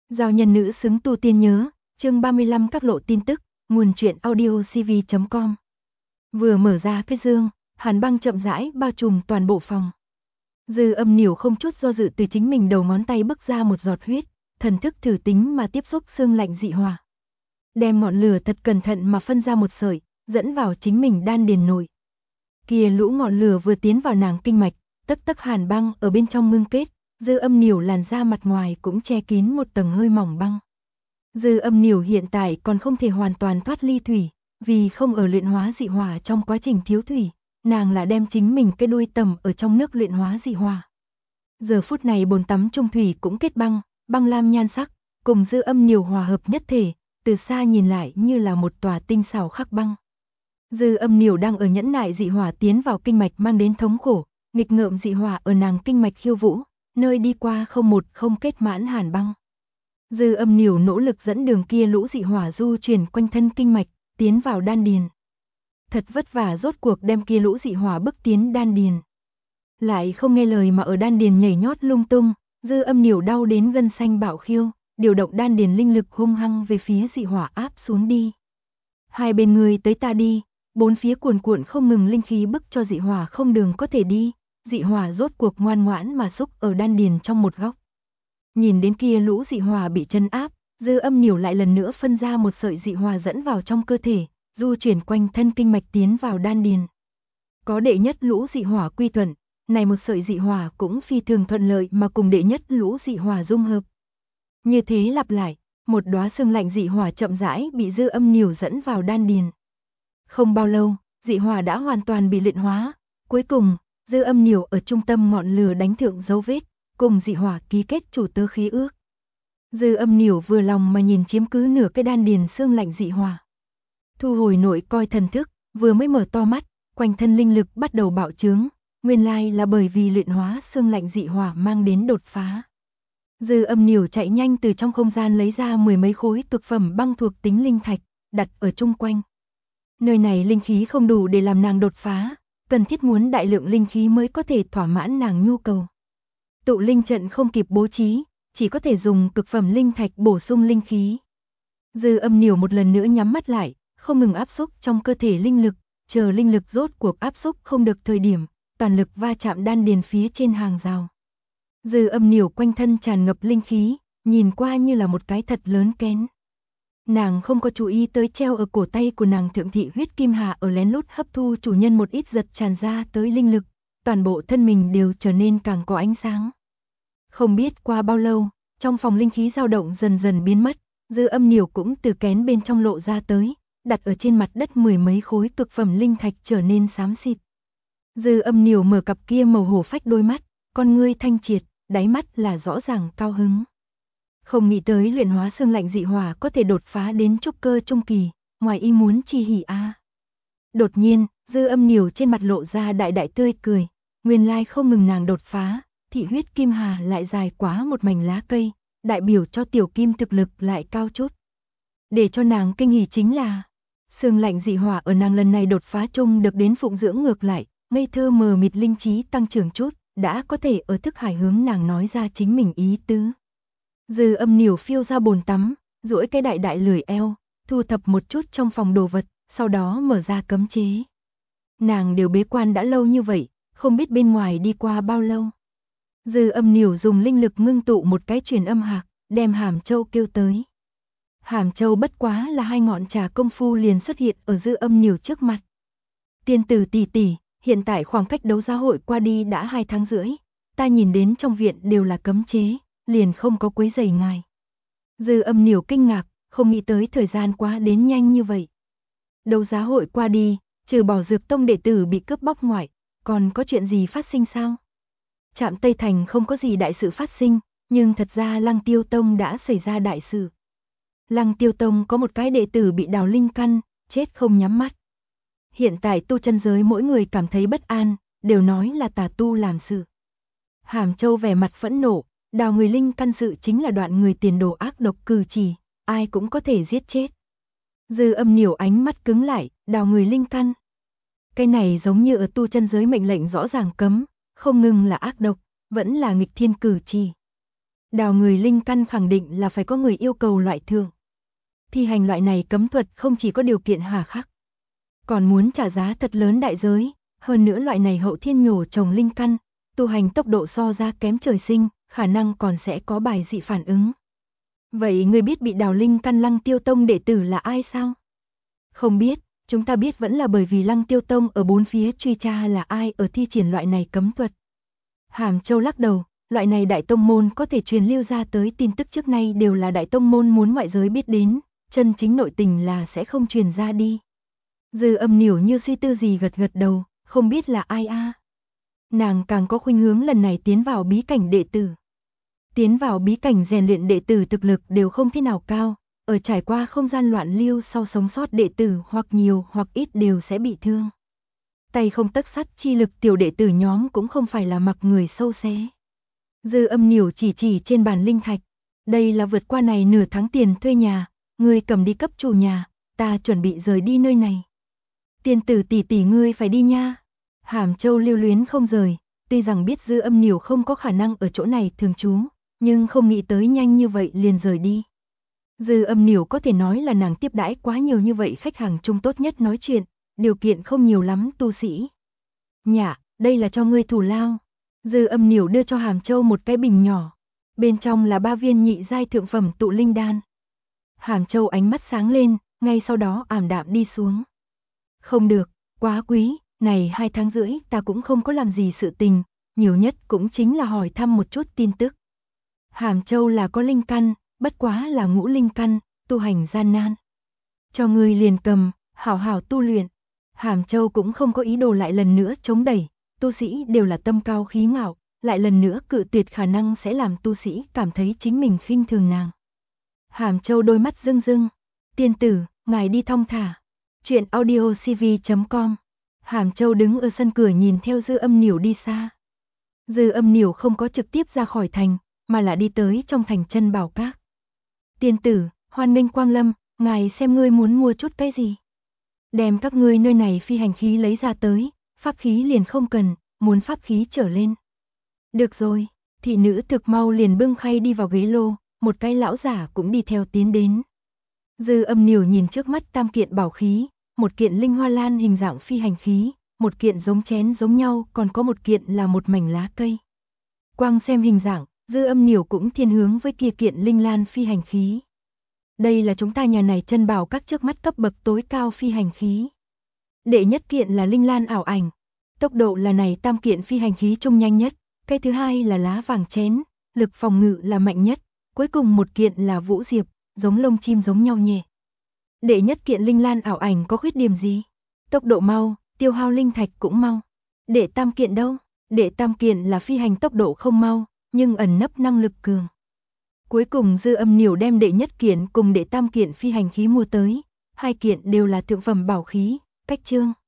Giao nhân nữ xứng tu tiên nhớ, chương 35 các lộ tin tức, nguồn truyện audio cv.com. Vừa mở ra cái dương, hàn băng chậm rãi bao trùm toàn bộ phòng. Dư Âm Nỉu không chút do dự từ chính mình đầu ngón tay bức ra một giọt huyết, thần thức thử tính mà tiếp xúc xương lạnh dị hỏa. Đem ngọn lửa thật cẩn thận mà phân ra một sợi, dẫn vào chính mình đan điền nội. Kia lũ ngọn lửa vừa tiến vào nàng kinh mạch, tấc tấc hàn băng ở bên trong ngưng kết. Dư Âm Nỉu làn da mặt ngoài cũng che kín một tầng hơi mỏng băng. Dư Âm Nỉu hiện tại còn không thể hoàn toàn thoát ly thủy, vì không ở luyện hóa dị hỏa trong quá trình thiếu thủy, nàng là đem chính mình cái đuôi tầm ở trong nước luyện hóa dị hỏa. Giờ phút này bồn tắm trung thủy cũng kết băng, băng lam nhan sắc, cùng Dư Âm Nỉu hòa hợp nhất thể, từ xa nhìn lại như là một tòa tinh xảo khắc băng. Dư Âm Nỉu đang ở nhẫn nại dị hỏa tiến vào kinh mạch mang đến thống khổ, nghịch ngợm dị hỏa ở nàng kinh mạch khiêu vũ, nơi đi qua không kết mãn hàn băng. Dư Âm Nỉu nỗ lực dẫn đường kia lũ dị hỏa du chuyển quanh thân kinh mạch, tiến vào đan điền. Thật vất vả rốt cuộc đem kia lũ dị hỏa bức tiến đan điền. Lại không nghe lời mà ở đan điền nhảy nhót lung tung, Dư Âm Nỉu đau đến gân xanh bạo khiêu, điều động đan điền linh lực hung hăng về phía dị hỏa áp xuống đi. Hai bên người tới ta đi, bốn phía cuồn cuộn không ngừng linh khí bức cho dị hỏa không đường có thể đi. Dị hỏa rốt cuộc ngoan ngoãn mà xúc ở đan điền trong một góc. Nhìn đến kia lũ dị hỏa bị chân áp, Dư Âm Nỉu lại lần nữa phân ra một sợi dị hỏa dẫn vào trong cơ thể, du chuyển quanh thân kinh mạch tiến vào đan điền. Có đệ nhất lũ dị hỏa quy thuận, này một sợi dị hỏa cũng phi thường thuận lợi mà cùng đệ nhất lũ dị hỏa dung hợp. Như thế lặp lại, một đóa sương lạnh dị hỏa chậm rãi bị Dư Âm Nỉu dẫn vào đan điền. Không bao lâu, dị hỏa đã hoàn toàn bị luyện hóa, cuối cùng Dư Âm Nỉu ở trung tâm ngọn lửa đánh thượng dấu vết, cùng dị hỏa ký kết chủ tớ khí ước. Dư Âm Nỉu vừa lòng mà nhìn chiếm cứ nửa cái đan điền xương lạnh dị hỏa. Thu hồi nội coi thần thức, vừa mới mở to mắt, quanh thân linh lực bắt đầu bạo trướng, nguyên lai là bởi vì luyện hóa xương lạnh dị hỏa mang đến đột phá. Dư Âm Nỉu chạy nhanh từ trong không gian lấy ra mười mấy khối cực phẩm băng thuộc tính linh thạch, đặt ở chung quanh. Nơi này linh khí không đủ để làm nàng đột phá, cần thiết muốn đại lượng linh khí mới có thể thỏa mãn nàng nhu cầu. Tụ linh trận không kịp bố trí, chỉ có thể dùng cực phẩm linh thạch bổ sung linh khí. Dư Âm Nỉu một lần nữa nhắm mắt lại, không ngừng áp xúc trong cơ thể linh lực, chờ linh lực rốt cuộc áp xúc không được thời điểm, toàn lực va chạm đan điền phía trên hàng rào. Dư Âm Nỉu quanh thân tràn ngập linh khí, nhìn qua như là một cái thật lớn kén. Nàng không có chú ý tới treo ở cổ tay của nàng thượng thị huyết kim hà ở lén lút hấp thu chủ nhân một ít giật tràn ra tới linh lực, toàn bộ thân mình đều trở nên càng có ánh sáng. Không biết qua bao lâu, trong phòng linh khí dao động dần dần biến mất, Dư Âm Nỉu cũng từ kén bên trong lộ ra tới, đặt ở trên mặt đất mười mấy khối cực phẩm linh thạch trở nên xám xịt. Dư Âm Nỉu mở cặp kia màu hổ phách đôi mắt, con ngươi thanh triệt, đáy mắt là rõ ràng cao hứng. Không nghĩ tới luyện hóa xương lạnh dị hỏa có thể đột phá đến trúc cơ trung kỳ, ngoài ý muốn chi hỉ a. Đột nhiên, Dư Âm Nỉu trên mặt lộ ra đại đại tươi cười, nguyên lai không ngừng nàng đột phá, thị huyết kim hà lại dài quá một mảnh lá cây, đại biểu cho tiểu kim thực lực lại cao chút. Để cho nàng kinh hỉ chính là, xương lạnh dị hỏa ở nàng lần này đột phá chung được đến phụng dưỡng ngược lại, ngây thơ mờ mịt linh trí tăng trưởng chút, đã có thể ở thức hải hướng nàng nói ra chính mình ý tứ. Dư Âm Nỉu phiêu ra bồn tắm, duỗi cái đại đại lười eo, thu thập một chút trong phòng đồ vật, sau đó mở ra cấm chế. Nàng đều bế quan đã lâu như vậy, không biết bên ngoài đi qua bao lâu. Dư Âm Nỉu dùng linh lực ngưng tụ một cái truyền âm hạc, đem Hàm Châu kêu tới. Hàm Châu bất quá là hai ngọn trà công phu liền xuất hiện ở Dư Âm Nỉu trước mặt. Tiên tử tỷ tỷ, hiện tại khoảng cách đấu giá hội qua đi đã 2 tháng rưỡi, ta nhìn đến trong viện đều là cấm chế, liền không có quấy rầy ngài. Dư Âm Nỉu kinh ngạc, không nghĩ tới thời gian quá đến nhanh như vậy. Đấu giá hội qua đi, trừ bỏ Dược Tông đệ tử bị cướp bóc ngoại, còn có chuyện gì phát sinh sao? Trạm Tây Thành không có gì đại sự phát sinh, nhưng thật ra Lăng Tiêu Tông đã xảy ra đại sự. Lăng Tiêu Tông có một cái đệ tử bị đào linh căn, chết không nhắm mắt. Hiện tại tu chân giới mỗi người cảm thấy bất an, đều nói là tà tu làm sự. Hàm Châu vẻ mặt phẫn nộ, đào người linh căn sự chính là đoạn người tiền đồ ác độc cử chỉ, ai cũng có thể giết chết. Dư Âm Nỉu ánh mắt cứng lại, đào người linh căn. Cái này giống như ở tu chân giới mệnh lệnh rõ ràng cấm, không ngừng là ác độc, vẫn là nghịch thiên cử chỉ. Đào người linh căn khẳng định là phải có người yêu cầu loại thượng. Thi hành loại này cấm thuật không chỉ có điều kiện hà khắc, còn muốn trả giá thật lớn đại giới, hơn nữa loại này hậu thiên nhổ trồng linh căn, tu hành tốc độ so ra kém trời sinh, khả năng còn sẽ có bài dị phản ứng. Vậy người biết bị đào linh căn Lăng Tiêu Tông đệ tử là ai sao? Không biết, chúng ta biết vẫn là bởi vì Lăng Tiêu Tông ở bốn phía truy tra là ai ở thi triển loại này cấm thuật. Hàm Châu lắc đầu, loại này đại tông môn có thể truyền lưu ra tới tin tức trước nay đều là đại tông môn muốn ngoại giới biết đến, chân chính nội tình là sẽ không truyền ra đi. Dư Âm Nỉu như suy tư gì gật gật đầu, không biết là ai a. Nàng càng có khuynh hướng lần này tiến vào bí cảnh đệ tử. Tiến vào bí cảnh rèn luyện đệ tử thực lực đều không thế nào cao, ở trải qua không gian loạn lưu sau sống sót đệ tử hoặc nhiều hoặc ít đều sẽ bị thương. Tay không tấc sắt chi lực tiểu đệ tử nhóm cũng không phải là mặc người sâu xé. Dư Âm Nỉu chỉ trên bàn linh thạch, đây là vượt qua này nửa tháng tiền thuê nhà, ngươi cầm đi cấp chủ nhà, ta chuẩn bị rời đi nơi này. Tiên tử tỷ tỷ ngươi phải đi nha. Hàm Châu lưu luyến không rời, tuy rằng biết Dư Âm Nỉu không có khả năng ở chỗ này thường trú, nhưng không nghĩ tới nhanh như vậy liền rời đi. Dư Âm Nỉu có thể nói là nàng tiếp đãi quá nhiều như vậy khách hàng chung tốt nhất nói chuyện, điều kiện không nhiều lắm tu sĩ. Nhạ, đây là cho ngươi thù lao. Dư Âm Nỉu đưa cho Hàm Châu một cái bình nhỏ, bên trong là 3 viên nhị giai thượng phẩm tụ linh đan. Hàm Châu ánh mắt sáng lên, ngay sau đó ảm đạm đi xuống. Không được, quá quý, này 2 tháng rưỡi ta cũng không có làm gì sự tình, nhiều nhất cũng chính là hỏi thăm một chút tin tức. Hàm Châu là có linh căn, bất quá là ngũ linh căn, tu hành gian nan. Cho ngươi liền cầm, hảo hảo tu luyện. Hàm Châu cũng không có ý đồ lại lần nữa chống đẩy, tu sĩ đều là tâm cao khí ngạo, lại lần nữa cự tuyệt khả năng sẽ làm tu sĩ cảm thấy chính mình khinh thường nàng. Hàm Châu đôi mắt rưng rưng, tiên tử, ngài đi thong thả. Chuyện audiocv.com. Hàm Châu đứng ở sân cửa nhìn theo Dư Âm Nỉu đi xa. Dư Âm Nỉu không có trực tiếp ra khỏi thành, mà là đi tới trong thành Chân Bảo Các. Tiên tử, hoan nghênh quang lâm, ngài xem ngươi muốn mua chút cái gì. Đem các ngươi nơi này phi hành khí lấy ra tới, pháp khí liền không cần, muốn pháp khí trở lên. Được rồi, thị nữ thực mau liền bưng khay đi vào ghế lô, một cái lão giả cũng đi theo tiến đến. Dư Âm Nỉu nhìn trước mắt tam kiện bảo khí, một kiện linh hoa lan hình dạng phi hành khí, một kiện giống chén giống nhau, còn có một kiện là một mảnh lá cây. Quang xem hình dạng, Dư Âm Nỉu cũng thiên hướng với kia kiện linh lan phi hành khí. Đây là chúng ta nhà này Chân Bảo Các trước mắt cấp bậc tối cao phi hành khí. Đệ nhất kiện là linh lan ảo ảnh, tốc độ là này tam kiện phi hành khí trung nhanh nhất, cái thứ hai là lá vàng chén, lực phòng ngự là mạnh nhất, cuối cùng một kiện là vũ diệp, giống lông chim giống nhau nhẹ. Đệ nhất kiện linh lan ảo ảnh có khuyết điểm gì? Tốc độ mau, tiêu hao linh thạch cũng mau. Đệ tam kiện đâu? Đệ tam kiện là phi hành tốc độ không mau, nhưng ẩn nấp năng lực cường. Cuối cùng Dư Âm Nỉu đem đệ nhất kiện cùng đệ tam kiện phi hành khí mua tới, hai kiện đều là thượng phẩm bảo khí, cách chương.